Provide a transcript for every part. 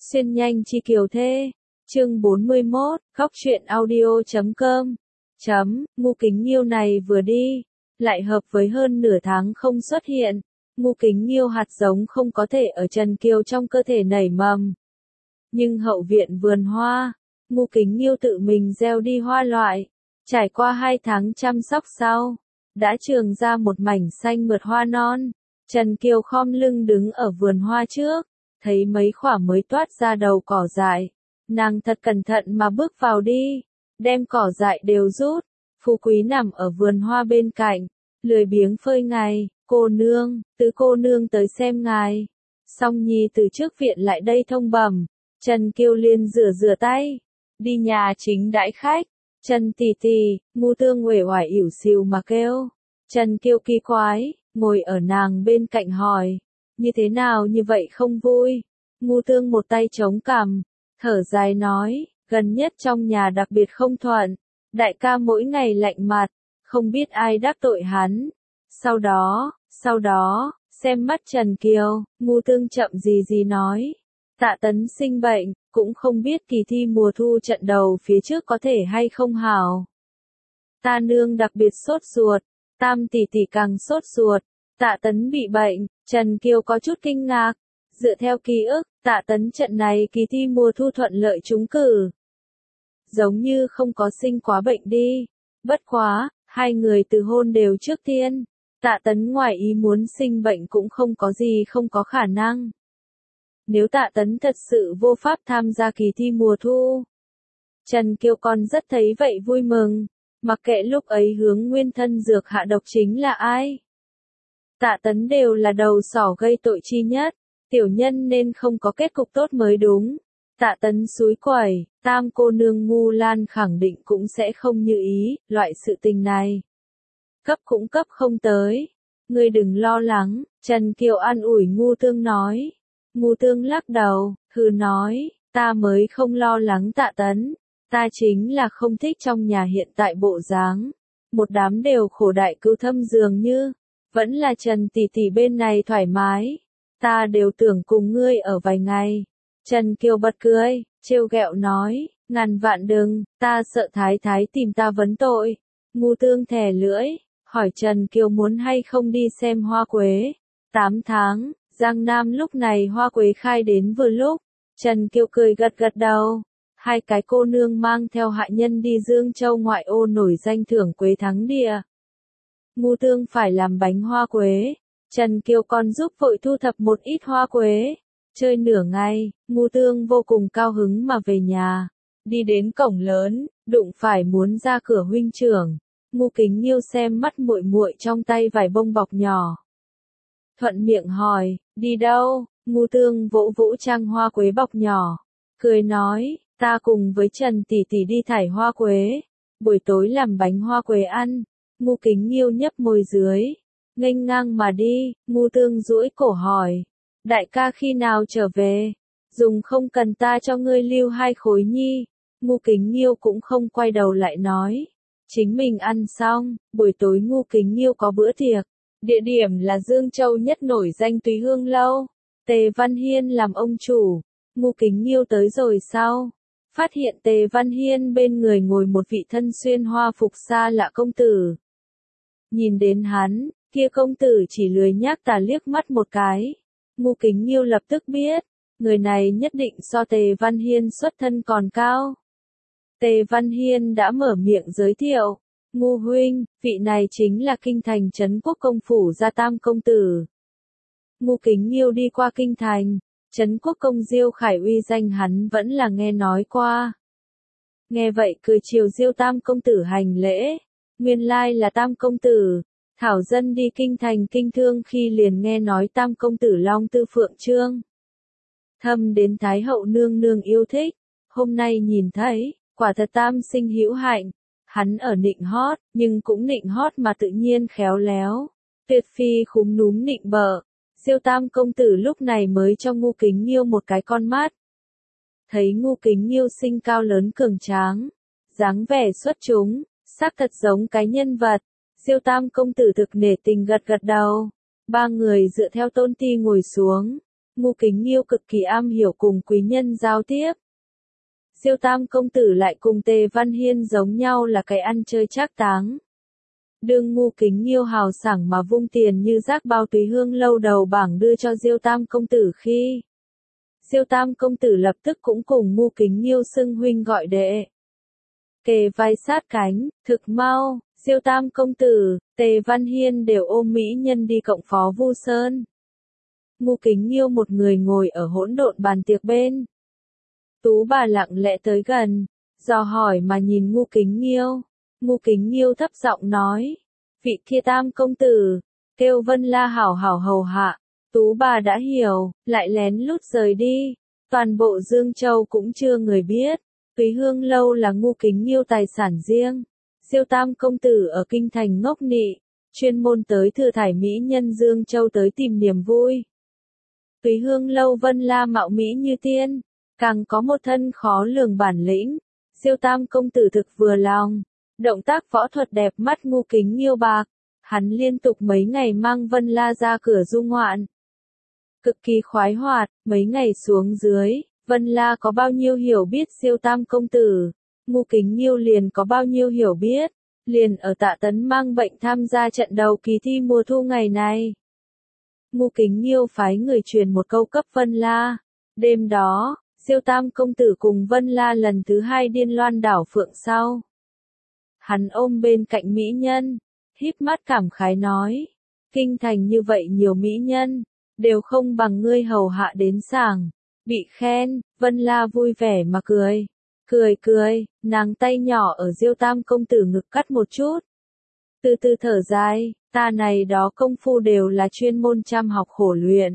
Xuyên nhanh chi kiều thê. Chương 41, khóc truyện audio.com. Ngu Kính Nghiêu này vừa đi, lại hợp với hơn nửa tháng không xuất hiện. Ngu Kính Nghiêu hạt giống không có thể ở Trần Kiều trong cơ thể nảy mầm. Nhưng hậu viện vườn hoa, Ngu Kính Nghiêu tự mình gieo đi hoa loại. Trải qua 2 tháng chăm sóc sau, đã trường ra một mảnh xanh mượt hoa non. Trần Kiều khom lưng đứng ở vườn hoa trước, thấy mấy khỏa mới toát ra đầu cỏ dại. Nàng thật cẩn thận mà bước vào đi, đem cỏ dại đều rút. Phú Quý nằm ở vườn hoa bên cạnh, lười biếng phơi ngày. Cô nương, tứ cô nương tới xem ngài. Song Nhi từ trước viện lại đây thông bẩm. Trần Kiều liền rửa tay, đi nhà chính đãi khách. Trần tỷ tỷ, Ngu Tương uể oải ỉu xìu mà kêu. Trần Kiều kỳ quái, ngồi ở nàng bên cạnh hỏi, như thế nào như vậy không vui? Ngu Tương một tay chống cằm, thở dài nói, gần nhất trong nhà đặc biệt không thuận, đại ca mỗi ngày lạnh mặt, không biết ai đắc tội hắn. Sau đó, xem mắt Trần Kiều, Ngu Tương chậm gì nói, Tạ Tấn sinh bệnh, cũng không biết kỳ thi mùa thu trận đầu phía trước có thể hay không hảo. Ta nương đặc biệt sốt ruột, Tam tỷ tỷ càng sốt ruột, Tạ Tấn bị bệnh. Trần Kiều có chút kinh ngạc, dựa theo ký ức, Tạ Tấn trận này kỳ thi mùa thu thuận lợi trúng cử. Giống như không có sinh quá bệnh đi, bất quá, hai người từ hôn đều trước tiên. Tạ Tấn ngoài ý muốn sinh bệnh cũng không có gì không có khả năng. Nếu Tạ Tấn thật sự vô pháp tham gia kỳ thi mùa thu, Trần Kiều còn rất thấy vậy vui mừng, mặc kệ lúc ấy hướng nguyên thân dược hạ độc chính là ai. Tạ Tấn đều là đầu sỏ gây tội chi nhất, tiểu nhân nên không có kết cục tốt mới đúng. Tạ Tấn xúi quẩy, Tam cô nương Ngu Lan khẳng định cũng sẽ không như ý, loại sự tình này. Cấp cũng cấp không tới. Ngươi đừng lo lắng, Trần Kiều an ủi Ngu Tương nói. Ngu Tương lắc đầu, hừ nói, ta mới không lo lắng Tạ Tấn. Ta chính là không thích trong nhà hiện tại bộ dáng. Một đám đều khổ đại cứu thâm dường như. Vẫn là Trần tỷ tỷ bên này thoải mái. Ta đều tưởng cùng ngươi ở vài ngày. Trần Kiều bật cười, trêu ghẹo nói, ngàn vạn đừng, ta sợ thái thái tìm ta vấn tội. Ngu Tương thè lưỡi, hỏi Trần Kiều muốn hay không đi xem hoa quế. 8 tháng, Giang Nam lúc này hoa quế khai đến vừa lúc. Trần Kiều cười gật đầu. Hai cái cô nương mang theo hạ nhân đi Dương Châu ngoại ô nổi danh thưởng quế thắng địa. Ngu Tương phải làm bánh hoa quế. Trần Kiều còn giúp vội thu thập một ít hoa quế. Chơi nửa ngày, Ngu Tương vô cùng cao hứng mà về nhà. Đi đến cổng lớn, đụng phải muốn ra cửa huynh trưởng. Ngu Kính Nghiêu xem mắt muội muội trong tay vài bông bọc nhỏ. Thuận miệng hỏi, đi đâu? Ngu Tương vỗ vỗ trang hoa quế bọc nhỏ. Cười nói, ta cùng với Trần tỷ tỷ đi thải hoa quế. Buổi tối làm bánh hoa quế ăn. Ngu Kính Nghiêu nhấp môi dưới. Nghênh ngang mà đi, Ngu Tương duỗi cổ hỏi. Đại ca khi nào trở về? Dùng không cần ta cho ngươi lưu 2 khối nhi. Ngu Kính Nghiêu cũng không quay đầu lại nói. Chính mình ăn xong, buổi tối Ngu Kính Nghiêu có bữa tiệc. Địa điểm là Dương Châu nhất nổi danh Túy Hương Lâu. Tề Văn Hiên làm ông chủ. Ngu Kính Nghiêu tới rồi sau. Phát hiện Tề Văn Hiên bên người ngồi một vị thân xuyên hoa phục xa lạ công tử. Nhìn đến hắn, kia công tử chỉ lười nhác tà liếc mắt một cái. Ngu Kính Nghiêu lập tức biết, người này nhất định so Tề Văn Hiên xuất thân còn cao. Tề Văn Hiên đã mở miệng giới thiệu, Ngu huynh, vị này chính là kinh thành Trấn Quốc công phủ gia Tam công tử. Ngu Kính Nghiêu đi qua kinh thành, Trấn Quốc công Diêu Khải uy danh hắn vẫn là nghe nói qua. Nghe vậy cười chiều Diêu Tam công tử hành lễ, nguyên lai là Tam công tử. Thảo dân đi kinh thành kinh thương khi liền nghe nói Tam công tử Long Tư Phượng Trương. Thâm đến Thái hậu nương nương yêu thích, hôm nay nhìn thấy, quả thật Tam sinh hữu hạnh. Hắn ở nịnh hót, nhưng cũng nịnh hót mà tự nhiên khéo léo. Tuyệt phi khúm núm nịnh bợ. Diêu Tam công tử lúc này mới cho Ngu Kính Nghiêu một cái con mắt. Thấy Ngu Kính Nghiêu sinh cao lớn cường tráng, dáng vẻ xuất chúng, xác thật giống cái nhân vật. Diêu Tam công tử thực nể tình gật đầu. 3 người dựa theo tôn ti ngồi xuống. Ngô Kính Nghiêu cực kỳ am hiểu cùng quý nhân giao tiếp. Diêu Tam công tử lại cùng Tề Văn Hiên giống nhau là cái ăn chơi trác táng. Đương Ngô Kính Nghiêu hào sảng mà vung tiền như rác bao túy hương lâu đầu bảng đưa cho Diêu Tam công tử khi Diêu Tam công tử lập tức cũng cùng Ngô Kính Nghiêu xưng huynh gọi đệ. Kề vai sát cánh, thực mau, Diêu Tam công tử, Tề Văn Hiên đều ôm mỹ nhân đi cộng phó Vu Sơn. Ngô Kính Nghiêu một người ngồi ở hỗn độn bàn tiệc bên. Tú bà lặng lẽ tới gần, dò hỏi mà nhìn Ngô Kính Nghiêu. Ngô Kính Nghiêu thấp giọng nói, vị kia Tam công tử, kêu Vân La hảo hảo hầu hạ. Tú bà đã hiểu, lại lén lút rời đi. Toàn bộ Dương Châu cũng chưa người biết. Túy Hương lâu là Ngô Kính Nghiêu tài sản riêng. Diêu Tam công tử ở kinh thành ngốc nị, chuyên môn tới thừa thải mỹ nhân Dương Châu tới tìm niềm vui. Túy Hương lâu Vân La mạo mỹ như tiên, càng có một thân khó lường bản lĩnh. Diêu Tam công tử thực vừa lòng, động tác võ thuật đẹp mắt Ngô Kính Nghiêu bạc. Hắn liên tục mấy ngày mang Vân La ra cửa du ngoạn. Cực kỳ khoái hoạt, mấy ngày xuống dưới, Vân La có bao nhiêu hiểu biết Diêu Tam công tử, Ngô Kính Nghiêu liền có bao nhiêu hiểu biết, liền ở Tạ Tấn mang bệnh tham gia trận đầu kỳ thi mùa thu ngày này. Ngô Kính Nghiêu phái người truyền một câu cấp Vân La. Đêm đó, Diêu Tam công tử cùng Vân La lần thứ hai điên loan đảo phượng sau. Hắn ôm bên cạnh mỹ nhân, híp mắt cảm khái nói, kinh thành như vậy nhiều mỹ nhân, đều không bằng ngươi hầu hạ đến sảng. Bị khen, Vân La vui vẻ mà cười. Cười, nàng tay nhỏ ở Diêu Tam công tử ngực cắt một chút. Từ từ thở dài, ta này đó công phu đều là chuyên môn chăm học khổ luyện.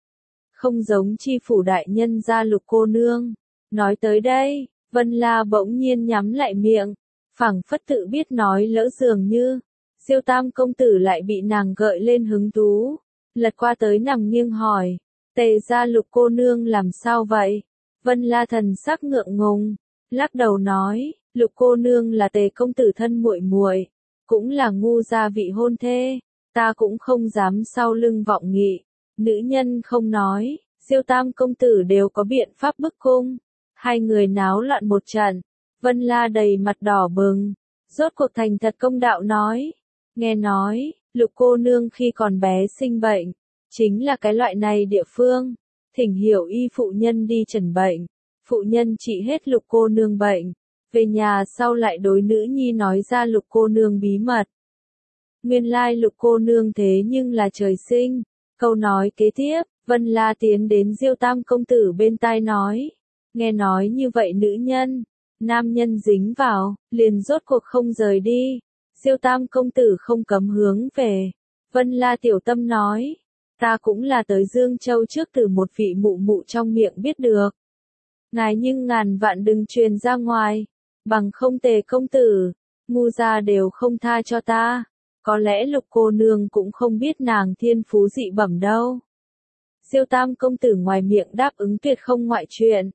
Không giống chi phủ đại nhân gia Lục cô nương. Nói tới đây, Vân La bỗng nhiên nhắm lại miệng, phảng phất tự biết nói lỡ dường như. Diêu Tam công tử lại bị nàng gợi lên hứng thú, lật qua tới nằm nghiêng hỏi, Tề gia Lục cô nương làm sao vậy? Vân La thần sắc ngượng ngùng, lắc đầu nói, Lục cô nương là Tề công tử thân muội muội, cũng là Ngu gia vị hôn thê, ta cũng không dám sau lưng vọng nghị. Nữ nhân không nói, Diêu Tam công tử đều có biện pháp bức cung. Hai người náo loạn một trận, Vân La đầy mặt đỏ bừng, rốt cuộc thành thật công đạo nói, nghe nói, Lục cô nương khi còn bé sinh bệnh, chính là cái loại này địa phương, thỉnh hiểu y phụ nhân đi trần bệnh, phụ nhân trị hết Lục cô nương bệnh, về nhà sau lại đối nữ nhi nói ra Lục cô nương bí mật. Nguyên lai Lục cô nương thế nhưng là trời sinh. Câu nói kế tiếp, Vân La tiến đến Diêu Tam công tử bên tai nói, nghe nói như vậy nữ nhân, nam nhân dính vào, liền rốt cuộc không rời đi. Diêu Tam công tử không cấm hướng về. Vân La tiểu tâm nói, ta cũng là tới Dương Châu trước từ một vị mụ mụ trong miệng biết được. Ngài nhưng ngàn vạn đừng truyền ra ngoài, bằng không Tề công tử, Ngu gia đều không tha cho ta. Có lẽ Lục cô nương cũng không biết nàng thiên phú dị bẩm đâu. Diêu Tam công tử ngoài miệng đáp ứng tuyệt không ngoại chuyện.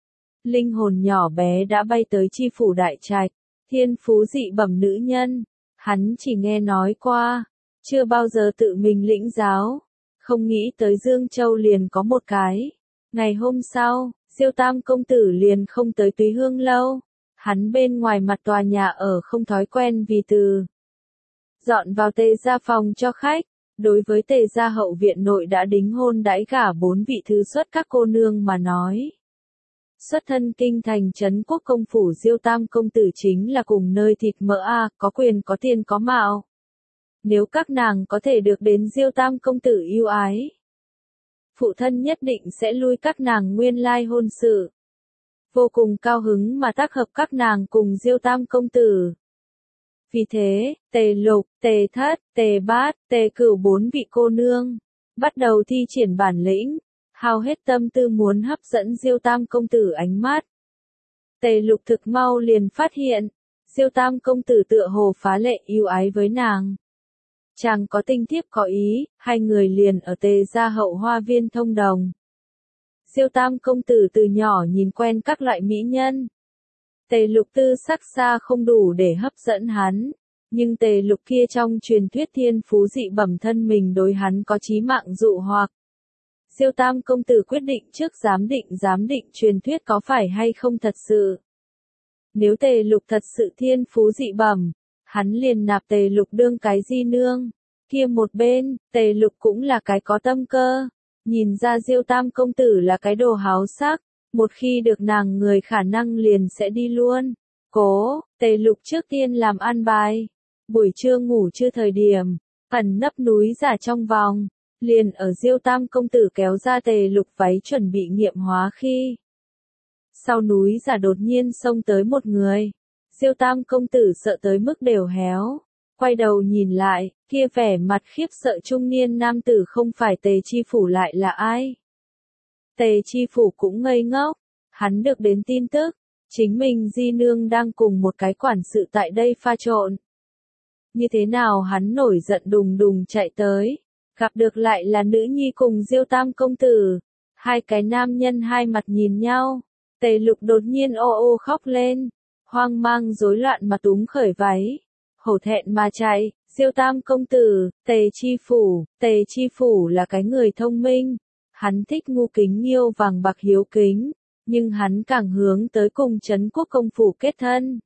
Linh hồn nhỏ bé đã bay tới chi phủ đại trạch, thiên phú dị bẩm nữ nhân, hắn chỉ nghe nói qua, chưa bao giờ tự mình lĩnh giáo, không nghĩ tới Dương Châu liền có một cái. Ngày hôm sau, Diêu Tam công tử liền không tới Túy Hương lâu, hắn bên ngoài mặt tòa nhà ở không thói quen vì từ dọn vào Tề gia phòng cho khách. Đối với Tề gia hậu viện nội đã đính hôn đãi gả 4 vị thứ xuất các cô nương mà nói. Xuất thân kinh thành trấn quốc công phủ Diêu Tam công tử chính là cùng nơi thịt mỡ có quyền có tiền có mạo. Nếu các nàng có thể được đến Diêu Tam công tử yêu ái, phụ thân nhất định sẽ lui các nàng nguyên lai hôn sự. Vô cùng cao hứng mà tác hợp các nàng cùng Diêu Tam công tử. Vì thế, Tề Lục, Tề Thất, Tề Bát, Tề Cửu 4 vị cô nương bắt đầu thi triển bản lĩnh, hao hết tâm tư muốn hấp dẫn Diêu Tam công tử ánh mắt. Tề Lục thực mau liền phát hiện, Diêu Tam công tử tựa hồ phá lệ yêu ái với nàng. Chàng có tình thiếp có ý, hai người liền ở Tề gia hậu hoa viên thông đồng. Diêu Tam công tử từ nhỏ nhìn quen các loại mỹ nhân. Tề Lục tư sắc xa không đủ để hấp dẫn hắn, nhưng Tề Lục kia trong truyền thuyết thiên phú dị bẩm thân mình đối hắn có chí mạng dụ hoặc. Diêu Tam công tử quyết định trước giám định truyền thuyết có phải hay không thật sự. Nếu Tề Lục thật sự thiên phú dị bẩm, hắn liền nạp Tề Lục đương cái di nương. Kia một bên, Tề Lục cũng là cái có tâm cơ. Nhìn ra Diêu Tam công tử là cái đồ háo sắc, một khi được nàng người khả năng liền sẽ đi luôn. Cố, Tề Lục trước tiên làm an bài. Buổi trưa ngủ trưa thời điểm, ẩn nấp núi giả trong vòng, liền ở Diêu Tam công tử kéo ra Tề Lục váy chuẩn bị nghiệm hóa khi. Sau núi giả đột nhiên xông tới một người. Diêu Tam công tử sợ tới mức đều héo. Quay đầu nhìn lại, kia vẻ mặt khiếp sợ trung niên nam tử không phải Tề Chi Phủ lại là ai. Tề Chi Phủ cũng ngây ngốc. Hắn được đến tin tức, chính mình di nương đang cùng một cái quản sự tại đây pha trộn. Như thế nào hắn nổi giận đùng đùng chạy tới, gặp được lại là nữ nhi cùng Diêu Tam công tử. Hai cái nam nhân hai mặt nhìn nhau, Tề Lục đột nhiên ô ô khóc lên, hoang mang rối loạn mà túm khởi váy, hổ thẹn mà chạy. Diêu Tam công tử, Tề Chi Phủ là cái người thông minh, hắn thích ngu kính nghiêu vàng bạc hiếu kính, nhưng hắn càng hướng tới cùng Trấn Quốc công phủ kết thân.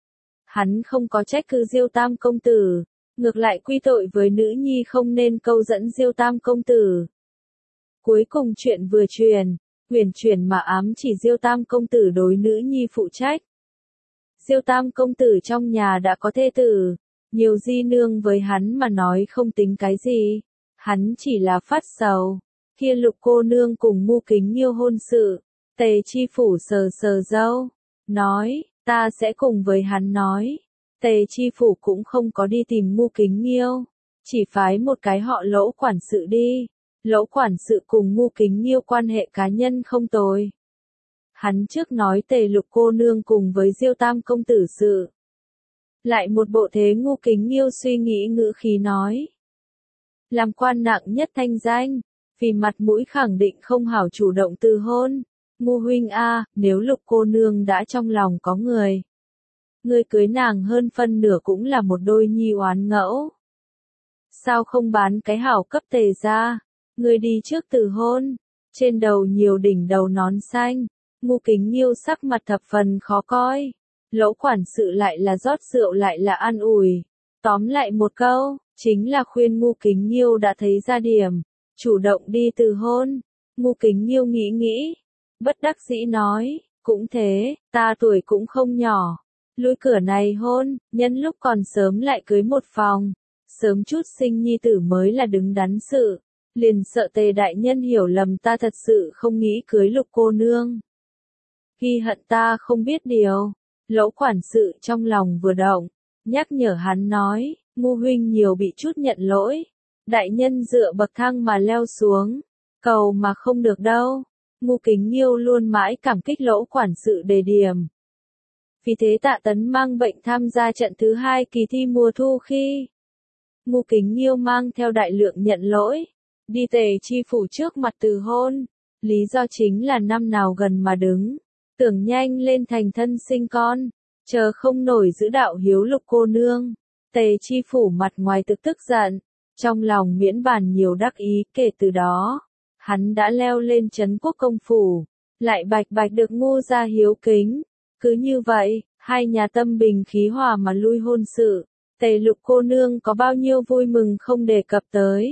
Hắn không có trách cứ Diêu Tam công tử, ngược lại quy tội với nữ nhi không nên câu dẫn Diêu Tam công tử. Cuối cùng chuyện vừa truyền, huyền truyền mà ám chỉ Diêu Tam công tử đối nữ nhi phụ trách. Diêu Tam công tử trong nhà đã có thê tử, nhiều di nương với hắn mà nói không tính cái gì, hắn chỉ là phát sầu. Kia Lục cô nương cùng Ngu Kính Nghiêu hôn sự, Tề Chi Phủ sờ sờ râu, nói, ta sẽ cùng với hắn nói. Tề Chi Phủ cũng không có đi tìm Ngu Kính Nghiêu, chỉ phái một cái họ Lỗ quản sự đi. Lỗ quản sự cùng Ngu Kính Nghiêu quan hệ cá nhân không tồi. Hắn trước nói Tề Lục cô nương cùng với Diêu Tam công tử sự. Lại một bộ thế Ngu Kính Nghiêu suy nghĩ ngữ khí nói. Làm quan nặng nhất thanh danh, vì mặt mũi khẳng định không hảo chủ động từ hôn. Ngu huynh a, nếu Lục cô nương đã trong lòng có người, ngươi cưới nàng hơn phân nửa cũng là một đôi nhi oán ngẫu. Sao không bán cái hảo cấp Tề ra, ngươi đi trước từ hôn, trên đầu nhiều đỉnh đầu nón xanh. Ngu Kính Nghiêu sắc mặt thập phần khó coi. Lỗ quản sự lại là rót rượu lại là an ủi. Tóm lại một câu, chính là khuyên Ngu Kính Nghiêu đã thấy ra điểm, chủ động đi từ hôn. Ngu Kính Nghiêu nghĩ nghĩ, bất đắc dĩ nói, cũng thế, ta tuổi cũng không nhỏ. Lui cửa này hôn, nhân lúc còn sớm lại cưới một phòng. Sớm chút sinh nhi tử mới là đứng đắn sự. Liền sợ Tề đại nhân hiểu lầm ta thật sự không nghĩ cưới Lục cô nương. Ghi hận ta không biết điều. Lỗ quản sự trong lòng vừa động, nhắc nhở hắn nói, Ngu huynh nhiều bị chút nhận lỗi. Đại nhân dựa bậc thang mà leo xuống, cầu mà không được đâu. Ngu Kính Nghiêu luôn mãi cảm kích Lỗ quản sự đề điểm. Vì thế Tạ Tấn mang bệnh tham gia trận thứ 2 kỳ thi mùa thu khi. Ngu Kính Nghiêu mang theo đại lượng nhận lỗi, đi Tề Chi Phủ trước mặt từ hôn. Lý do chính là năm nào gần mà đứng, tưởng nhanh lên thành thân sinh con, chờ không nổi giữ đạo hiếu Lục cô nương. Tề Chi Phủ mặt ngoài tức giận, trong lòng miễn bàn nhiều đắc ý. Kể từ đó, hắn đã leo lên Trấn Quốc công phủ, lại bạch bạch được Ngu gia hiếu kính. Cứ như vậy, hai nhà tâm bình khí hòa mà lui hôn sự. Tề Lục cô nương có bao nhiêu vui mừng không đề cập tới.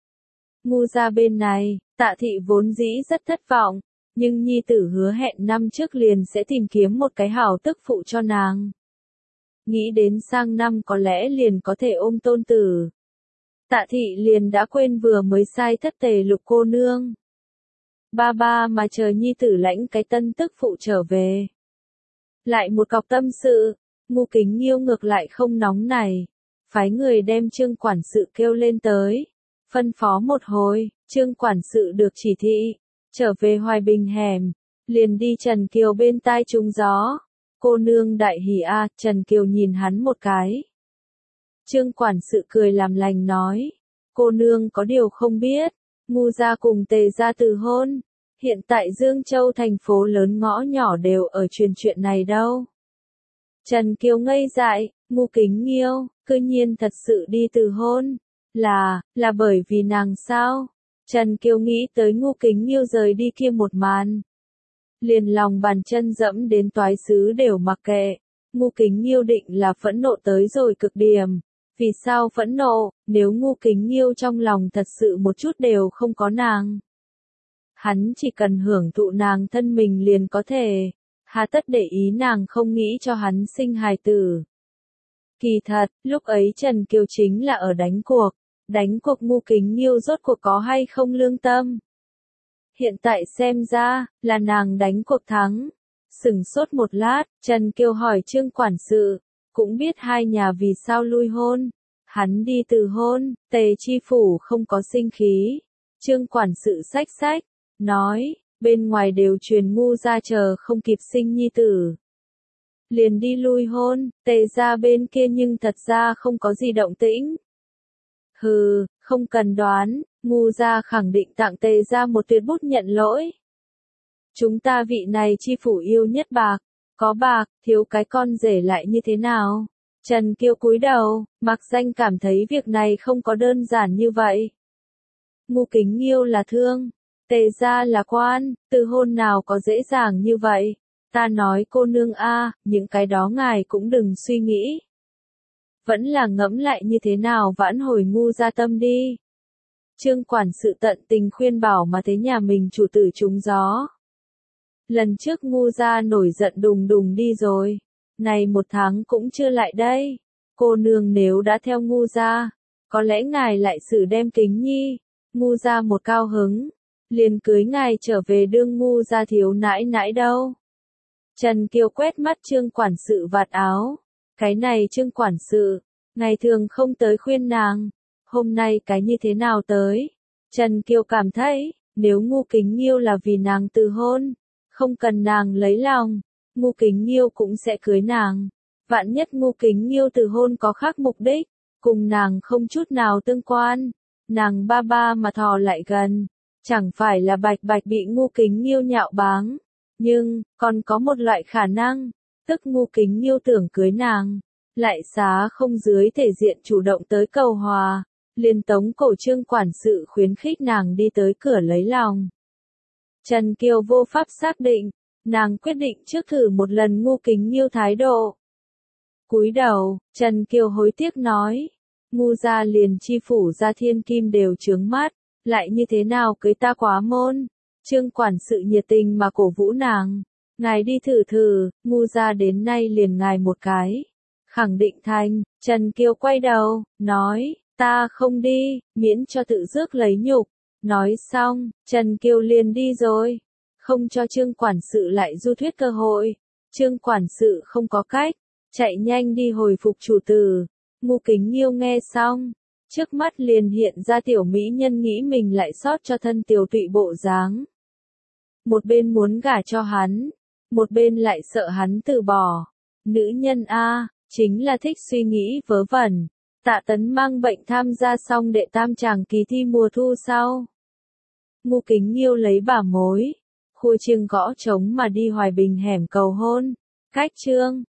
Ngu gia bên này, Tạ thị vốn dĩ rất thất vọng, nhưng nhi tử hứa hẹn năm trước liền sẽ tìm kiếm một cái hảo tức phụ cho nàng. Nghĩ đến sang năm có lẽ liền có thể ôm tôn tử. Tạ thị liền đã quên vừa mới sai thất Tề Lục cô nương. Ba mà chờ nhi tử lãnh cái tân tức phụ trở về. Lại một cọc tâm sự, Ngu Kính Nghiêu ngược lại không nóng này. Phái người đem Trương quản sự kêu lên tới. Phân phó một hồi, Trương quản sự được chỉ thị. Trở về Hoài Bình hẻm, liền đi Trần Kiều bên tai trúng gió. Cô nương đại hỉ a. Trần Kiều nhìn hắn một cái. Trương quản sự cười làm lành nói, cô nương có điều không biết, Ngu gia cùng Tề gia từ hôn. Hiện tại Dương Châu thành phố lớn ngõ nhỏ đều ở truyền chuyện này đâu. Trần Kiều ngây dại, Ngu Kính Nghiêu, cư nhiên thật sự đi từ hôn. Là bởi vì nàng sao? Trần Kiều nghĩ tới Ngô Kính Nghiêu rời đi kia một màn. Liền lòng bàn chân dẫm đến toái xứ đều mặc kệ. Ngô Kính Nghiêu định là phẫn nộ tới rồi cực điểm. Vì sao phẫn nộ, nếu Ngô Kính Nghiêu trong lòng thật sự một chút đều không có nàng. Hắn chỉ cần hưởng thụ nàng thân mình liền có thể. Hà tất để ý nàng không nghĩ cho hắn sinh hài tử. Kỳ thật, lúc ấy Trần Kiều chính là ở đánh cuộc. Đánh cuộc Ngô Kính Nghiêu rốt cuộc có hay không lương tâm. Hiện tại xem ra, là nàng đánh cuộc thắng. Sửng sốt một lát, Trần Kiều hỏi Trương quản sự, cũng biết hai nhà vì sao lui hôn. Hắn đi từ hôn, Tề Chi Phủ không có sinh khí. Trương quản sự xách xách, nói, bên ngoài đều truyền Ngu gia chờ không kịp sinh nhi tử. Liền đi lui hôn, Tề gia bên kia nhưng thật ra không có gì động tĩnh. Hừ, không cần đoán, Ngu gia khẳng định tặng Tề gia một tuyệt bút nhận lỗi. Chúng ta vị này chi phủ yêu nhất bạc, có bạc, thiếu cái con rể lại như thế nào? Trần Kiều cúi đầu, mặc danh cảm thấy việc này không có đơn giản như vậy. Ngô Kính Nghiêu là thương, Tề gia là quan, từ hôn nào có dễ dàng như vậy? Ta nói cô nương a, những cái đó ngài cũng đừng suy nghĩ. Vẫn là ngẫm lại như thế nào vãn hồi Ngu gia tâm đi. Trương quản sự tận tình khuyên bảo mà thế nhà mình chủ tử trúng gió. Lần trước Ngu gia nổi giận đùng đùng đi rồi. Này một tháng cũng chưa lại đây. Cô nương nếu đã theo Ngu gia, có lẽ ngài lại xử đem Kính Nhi. Ngu gia một cao hứng, liền cưới ngài trở về đương Ngu gia thiếu nãi nãi đâu. Trần Kiều quét mắt Trương quản sự vạt áo. Cái này Trương quản sự, ngày thường không tới khuyên nàng. Hôm nay cái như thế nào tới? Trần Kiều cảm thấy, nếu Ngô Kính Nghiêu là vì nàng từ hôn, không cần nàng lấy lòng, Ngô Kính Nghiêu cũng sẽ cưới nàng. Vạn nhất Ngô Kính Nghiêu từ hôn có khác mục đích, cùng nàng không chút nào tương quan. Nàng ba ba mà thò lại gần, chẳng phải là bạch bạch bị Ngô Kính Nghiêu nhạo báng. Nhưng, còn có một loại khả năng, tức Ngô Kính Nghiêu tưởng cưới nàng, lại xá không dưới thể diện chủ động tới cầu hòa, liền tống cổ Trương quản sự khuyến khích nàng đi tới cửa lấy lòng. Trần Kiều vô pháp xác định, nàng quyết định trước thử một lần Ngô Kính Nghiêu thái độ. Cúi đầu, Trần Kiều hối tiếc nói, Ngu gia liền chi phủ gia thiên kim đều chướng mắt, lại như thế nào cưới ta quá môn. Trương quản sự nhiệt tình mà cổ vũ nàng, ngài đi thử thử, Ngu gia đến nay liền ngài một cái. Khẳng định thành, Trần Kiều quay đầu, nói, ta không đi, miễn cho tự rước lấy nhục. Nói xong, Trần Kiều liền đi rồi, không cho Trương quản sự lại du thuyết cơ hội. Trương quản sự không có cách, chạy nhanh đi hồi phục chủ tử. Ngô Kính Nghiêu nghe xong, trước mắt liền hiện ra tiểu mỹ nhân nghĩ mình lại sót cho thân tiểu tụy bộ dáng. Một bên muốn gả cho hắn, một bên lại sợ hắn từ bỏ. Nữ nhân a, chính là thích suy nghĩ vớ vẩn. Tạ Tấn mang bệnh tham gia xong đệ tam tràng kỳ thi mùa thu sau. Ngô Kính Nghiêu lấy bả mối, khua chiêng gõ trống mà đi Hoài Bình hẻm cầu hôn. Cách chương